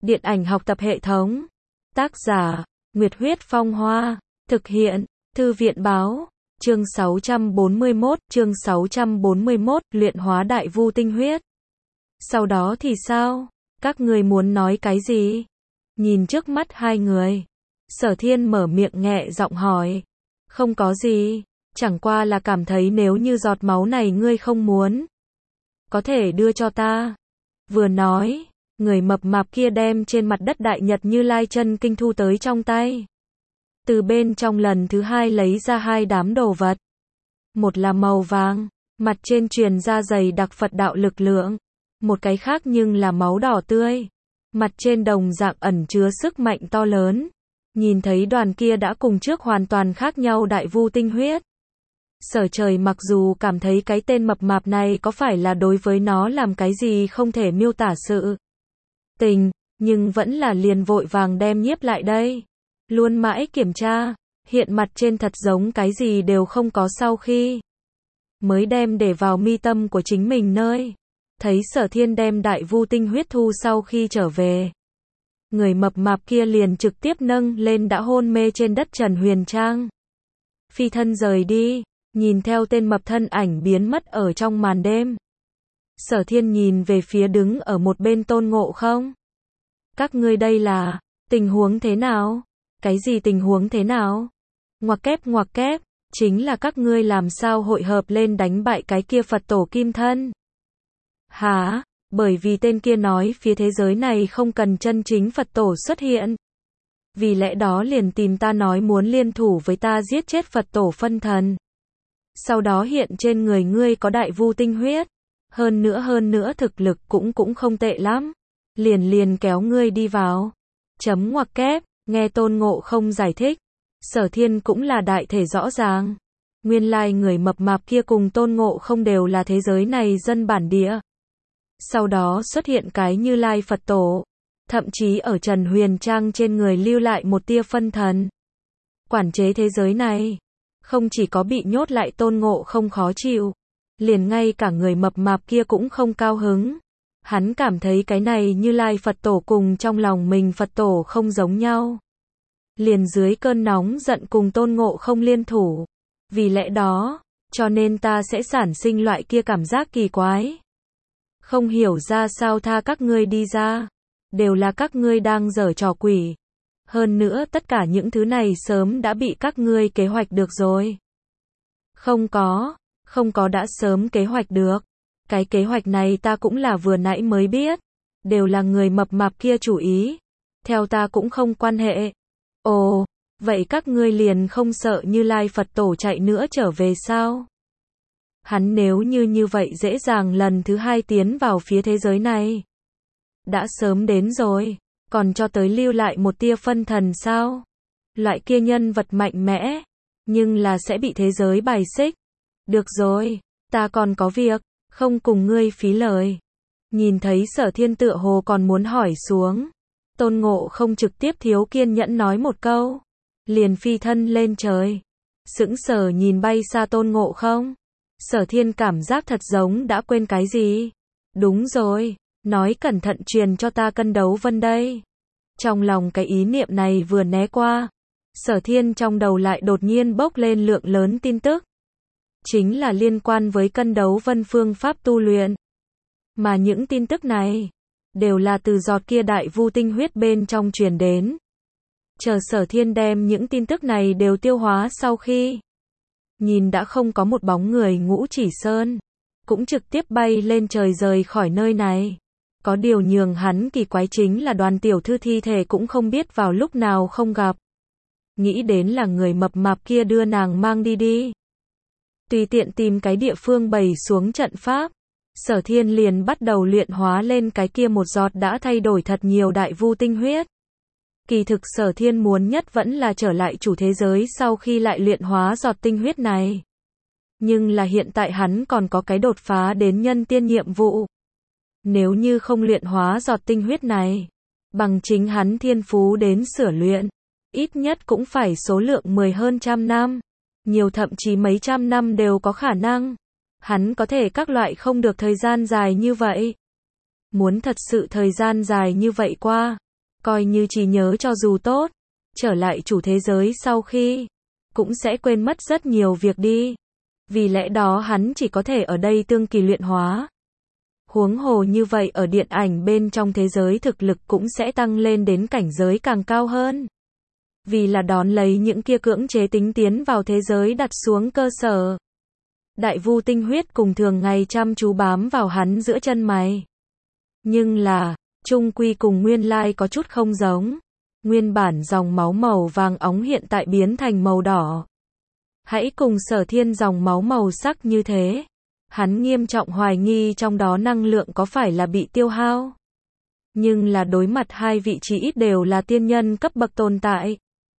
Điện ảnh học tập hệ thống. Tác giả, Nguyệt Huyết Phong Hoa. Thực hiện, Thư viện Báo. Chương 641, luyện hóa đại vu tinh huyết. Sau đó thì sao? Các người muốn nói cái gì? Nhìn trước mắt hai người, Sở Thiên mở miệng nhẹ giọng hỏi. Không có gì, chẳng qua là cảm thấy nếu như giọt máu này ngươi không muốn, có thể đưa cho ta. Vừa nói, người mập mạp kia đem trên mặt đất Đại Nhật Như Lai chân kinh thu tới trong tay. Từ bên trong lần thứ hai lấy ra hai đám đồ vật. Một là màu vàng, mặt trên truyền ra dày đặc Phật đạo lực lượng. Một cái khác nhưng là máu đỏ tươi. Mặt trên đồng dạng ẩn chứa sức mạnh to lớn. Nhìn thấy đoàn kia đã cùng trước hoàn toàn khác nhau đại vu tinh huyết. Sở Trời mặc dù cảm thấy cái tên mập mạp này có phải là đối với nó làm cái gì không thể miêu tả sự tình, nhưng vẫn là liền vội vàng đem nhiếp lại đây. Luôn mãi kiểm tra, hiện mặt trên thật giống cái gì đều không có sau khi mới đem để vào mi tâm của chính mình nơi. Thấy Sở Thiên đem đại vu tinh huyết thu sau khi trở về. Người mập mạp kia liền trực tiếp nâng lên đã hôn mê trên đất Trần Huyền Trang. Phi thân rời đi, nhìn theo tên mập thân ảnh biến mất ở trong màn đêm. Sở Thiên nhìn về phía đứng ở một bên Tôn Ngộ Không. Các ngươi đây là, tình huống thế nào? Cái gì tình huống thế nào? Ngoặc kép, chính là các ngươi làm sao hội hợp lên đánh bại cái kia Phật tổ kim thân? Hả? Bởi vì tên kia nói phía thế giới này không cần chân chính Phật tổ xuất hiện. Vì lẽ đó liền tìm ta nói muốn liên thủ với ta giết chết Phật tổ phân thần. Sau đó hiện trên người ngươi có đại vu tinh huyết. Hơn nữa thực lực cũng không tệ lắm. Liền kéo ngươi đi vào. Ngoặc kép, nghe Tôn Ngộ Không giải thích. Sở Thiên cũng là đại thể rõ ràng. Nguyên lai người mập mạp kia cùng Tôn Ngộ Không đều là thế giới này dân bản địa. Sau đó xuất hiện cái Như Lai Phật tổ. Thậm chí ở Trần Huyền Trang trên người lưu lại một tia phân thần. Quản chế thế giới này. Không chỉ có bị nhốt lại Tôn Ngộ Không khó chịu. Liền ngay cả người mập mạp kia cũng không cao hứng. Hắn cảm thấy cái này Như Lai Phật tổ cùng trong lòng mình Phật tổ không giống nhau. Liền dưới cơn nóng giận cùng Tôn Ngộ Không liên thủ. Vì lẽ đó, cho nên ta sẽ sản sinh loại kia cảm giác kỳ quái. Không hiểu ra sao tha các ngươi đi ra. Đều là các ngươi đang giở trò quỷ. Hơn nữa tất cả những thứ này sớm đã bị các ngươi kế hoạch được rồi. Không có đã sớm kế hoạch được. Cái kế hoạch này ta cũng là vừa nãy mới biết. Đều là người mập mạp kia chủ ý. Theo ta cũng không quan hệ. Ồ, vậy các ngươi liền không sợ Như Lai Phật tổ chạy nữa trở về sao? Hắn nếu như vậy dễ dàng lần thứ hai tiến vào phía thế giới này. Đã sớm đến rồi, còn cho tới lưu lại một tia phân thần sao? Loại kia nhân vật mạnh mẽ, nhưng là sẽ bị thế giới bài xích. Được rồi, ta còn có việc, không cùng ngươi phí lời. Nhìn thấy Sở Thiên tựa hồ còn muốn hỏi xuống. Tôn Ngộ Không trực tiếp thiếu kiên nhẫn nói một câu. Liền phi thân lên trời. Sững sờ nhìn bay xa Tôn Ngộ Không. Sở Thiên cảm giác thật giống đã quên cái gì. Đúng rồi, nói cẩn thận truyền cho ta Cân Đấu Vân đây. Trong lòng cái ý niệm này vừa né qua. Sở Thiên trong đầu lại đột nhiên bốc lên lượng lớn tin tức. Chính là liên quan với Cân Đấu Vân phương pháp tu luyện. Mà những tin tức này đều là từ giọt kia đại vu tinh huyết bên trong truyền đến. Chờ Sở Thiên đem những tin tức này đều tiêu hóa sau khi nhìn đã không có một bóng người Ngũ Chỉ Sơn, cũng trực tiếp bay lên trời rời khỏi nơi này. Có điều nhường hắn kỳ quái chính là Đoàn tiểu thư thi thể cũng không biết vào lúc nào không gặp. Nghĩ đến là người mập mạp kia đưa nàng mang đi. Tùy tiện tìm cái địa phương bày xuống trận pháp. Sở Thiên liền bắt đầu luyện hóa lên cái kia một giọt đã thay đổi thật nhiều đại vu tinh huyết. Kỳ thực Sở Thiên muốn nhất vẫn là trở lại chủ thế giới sau khi lại luyện hóa giọt tinh huyết này. Nhưng là hiện tại hắn còn có cái đột phá đến nhân tiên nhiệm vụ. Nếu như không luyện hóa giọt tinh huyết này, bằng chính hắn thiên phú đến sửa luyện, ít nhất cũng phải số lượng 10 hơn trăm năm. Nhiều thậm chí mấy trăm năm đều có khả năng. Hắn có thể các loại không được thời gian dài như vậy. Muốn thật sự thời gian dài như vậy qua, coi như trí nhớ cho dù tốt, trở lại chủ thế giới sau khi, cũng sẽ quên mất rất nhiều việc đi. Vì lẽ đó hắn chỉ có thể ở đây tương kỳ luyện hóa. Huống hồ như vậy ở điện ảnh bên trong thế giới thực lực cũng sẽ tăng lên đến cảnh giới càng cao hơn. Vì là đón lấy những kia cưỡng chế tính tiến vào thế giới đặt xuống cơ sở. Đại vu tinh huyết cùng thường ngày chăm chú bám vào hắn giữa chân mày. Nhưng là, chung quy cùng nguyên lai có chút không giống. Nguyên bản dòng máu màu vàng óng hiện tại biến thành màu đỏ. Hãy cùng Sở Thiên dòng máu màu sắc như thế. Hắn nghiêm trọng hoài nghi trong đó năng lượng có phải là bị tiêu hao. Nhưng là đối mặt hai vị trí ít đều là tiên nhân cấp bậc tồn tại.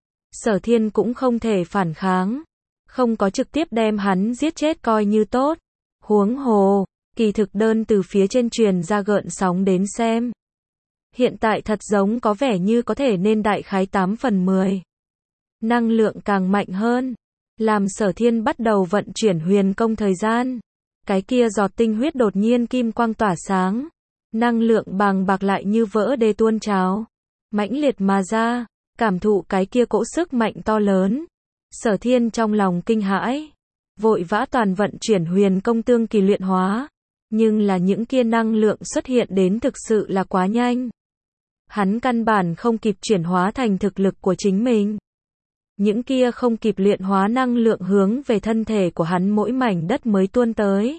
Sở Thiên cũng không thể phản kháng. Không có trực tiếp đem hắn giết chết coi như tốt. Huống hồ, kỳ thực đơn từ phía trên truyền ra gợn sóng đến xem. Hiện tại thật giống có vẻ như có thể nên đại khái 8/10. Năng lượng càng mạnh hơn. Làm Sở Thiên bắt đầu vận chuyển huyền công thời gian. Cái kia giọt tinh huyết đột nhiên kim quang tỏa sáng. Năng lượng bàng bạc lại như vỡ đê tuôn trào. Mãnh liệt mà ra. Cảm thụ cái kia cỗ sức mạnh to lớn. Sở Thiên trong lòng kinh hãi. Vội vã toàn vận chuyển huyền công tương kỳ luyện hóa. Nhưng là những kia năng lượng xuất hiện đến thực sự là quá nhanh. Hắn căn bản không kịp chuyển hóa thành thực lực của chính mình. Những kia không kịp luyện hóa năng lượng hướng về thân thể của hắn mỗi mảnh đất mới tuôn tới.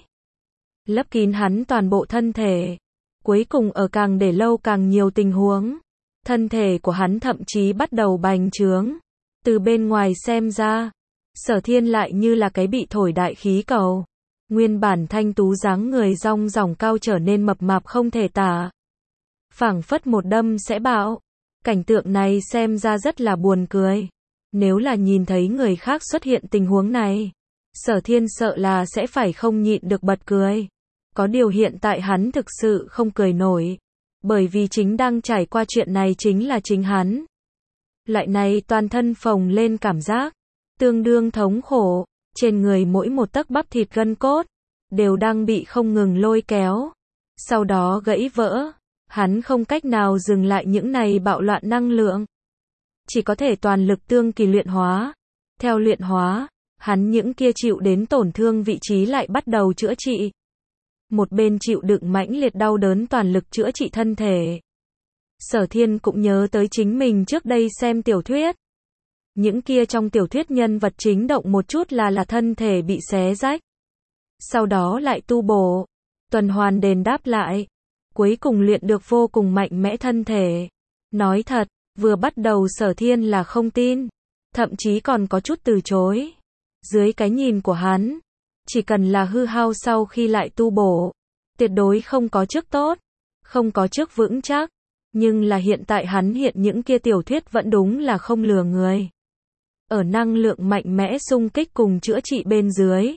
Lấp kín hắn toàn bộ thân thể. Cuối cùng ở càng để lâu càng nhiều tình huống. Thân thể của hắn thậm chí bắt đầu bành trướng. Từ bên ngoài xem ra, Sở Thiên lại như là cái bị thổi đại khí cầu. Nguyên bản thanh tú dáng người rong ròng cao trở nên mập mạp không thể tả. Phảng phất một đâm sẽ bạo. Cảnh tượng này xem ra rất là buồn cười. Nếu là nhìn thấy người khác xuất hiện tình huống này, Sở Thiên sợ là sẽ phải không nhịn được bật cười. Có điều hiện tại hắn thực sự không cười nổi. Bởi vì chính đang trải qua chuyện này chính là chính hắn. Loại này toàn thân phồng lên cảm giác, tương đương thống khổ, trên người mỗi một tấc bắp thịt gân cốt, đều đang bị không ngừng lôi kéo. Sau đó gãy vỡ, hắn không cách nào dừng lại những này bạo loạn năng lượng. Chỉ có thể toàn lực tương kỳ luyện hóa. Theo luyện hóa, hắn những kia chịu đến tổn thương vị trí lại bắt đầu chữa trị. Một bên chịu đựng mãnh liệt đau đớn toàn lực chữa trị thân thể. Sở Thiên cũng nhớ tới chính mình trước đây xem tiểu thuyết. Những kia trong tiểu thuyết nhân vật chính động một chút là thân thể bị xé rách. Sau đó lại tu bổ, tuần hoàn đền đáp lại. Cuối cùng luyện được vô cùng mạnh mẽ thân thể. Nói thật, vừa bắt đầu Sở Thiên là không tin. Thậm chí còn có chút từ chối. Dưới cái nhìn của hắn, chỉ cần là hư hao sau khi lại tu bổ, tuyệt đối không có trước tốt, không có trước vững chắc. Nhưng là hiện tại hắn hiện những kia tiểu thuyết vẫn đúng là không lừa người. Ở năng lượng mạnh mẽ xung kích cùng chữa trị bên dưới,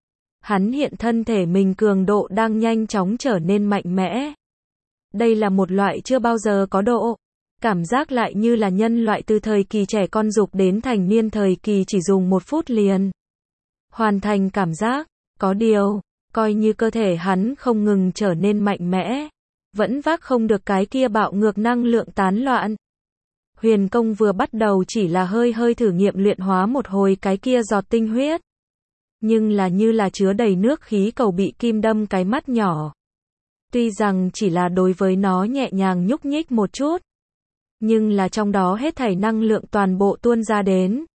hắn hiện thân thể mình cường độ đang nhanh chóng trở nên mạnh mẽ. Đây là một loại chưa bao giờ có độ. Cảm giác lại như là nhân loại từ thời kỳ trẻ con dục đến thành niên thời kỳ chỉ dùng 1 phút liền hoàn thành cảm giác. Có điều, coi như cơ thể hắn không ngừng trở nên mạnh mẽ, vẫn vác không được cái kia bạo ngược năng lượng tán loạn. Huyền công vừa bắt đầu chỉ là hơi hơi thử nghiệm luyện hóa một hồi cái kia giọt tinh huyết. Nhưng là như là chứa đầy nước khí cầu bị kim đâm cái mắt nhỏ. Tuy rằng chỉ là đối với nó nhẹ nhàng nhúc nhích một chút, nhưng là trong đó hết thảy năng lượng toàn bộ tuôn ra đến.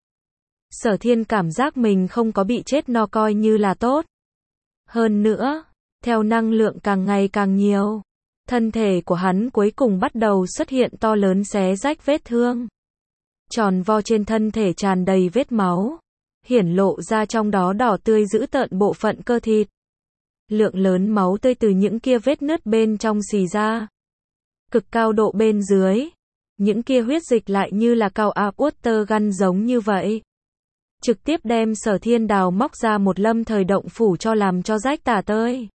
Sở Thiên cảm giác mình không có bị chết no coi như là tốt. Hơn nữa, theo năng lượng càng ngày càng nhiều, thân thể của hắn cuối cùng bắt đầu xuất hiện to lớn xé rách vết thương. Tròn vo trên thân thể tràn đầy vết máu, hiển lộ ra trong đó đỏ tươi dữ tợn bộ phận cơ thịt. Lượng lớn máu tươi từ những kia vết nứt bên trong xì ra. Cực cao độ bên dưới, những kia huyết dịch lại như là cao áp uất tơ găn giống như vậy. Trực tiếp đem Sở Thiên đào móc ra một lâm thời động phủ cho làm cho rách tả tơi.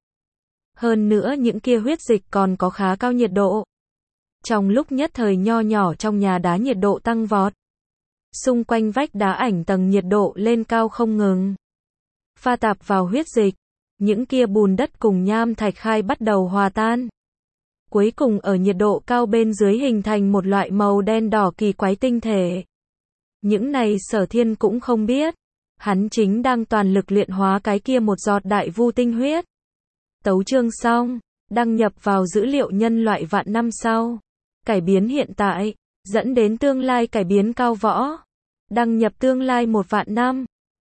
Hơn nữa những kia huyết dịch còn có khá cao nhiệt độ. Trong lúc nhất thời nho nhỏ trong nhà đá nhiệt độ tăng vọt. Xung quanh vách đá ảnh tầng nhiệt độ lên cao không ngừng. Pha tạp vào huyết dịch, những kia bùn đất cùng nham thạch khai bắt đầu hòa tan. cuối cùng ở nhiệt độ cao bên dưới hình thành một loại màu đen đỏ kỳ quái tinh thể. Những này Sở Thiên cũng không biết. Hắn chính đang toàn lực luyện hóa cái kia một giọt đại vu tinh huyết. Tấu chương xong, đăng nhập vào dữ liệu nhân loại vạn năm sau. Cải biến hiện tại, dẫn đến tương lai cải biến cao võ. Đăng nhập tương lai 1 vạn năm.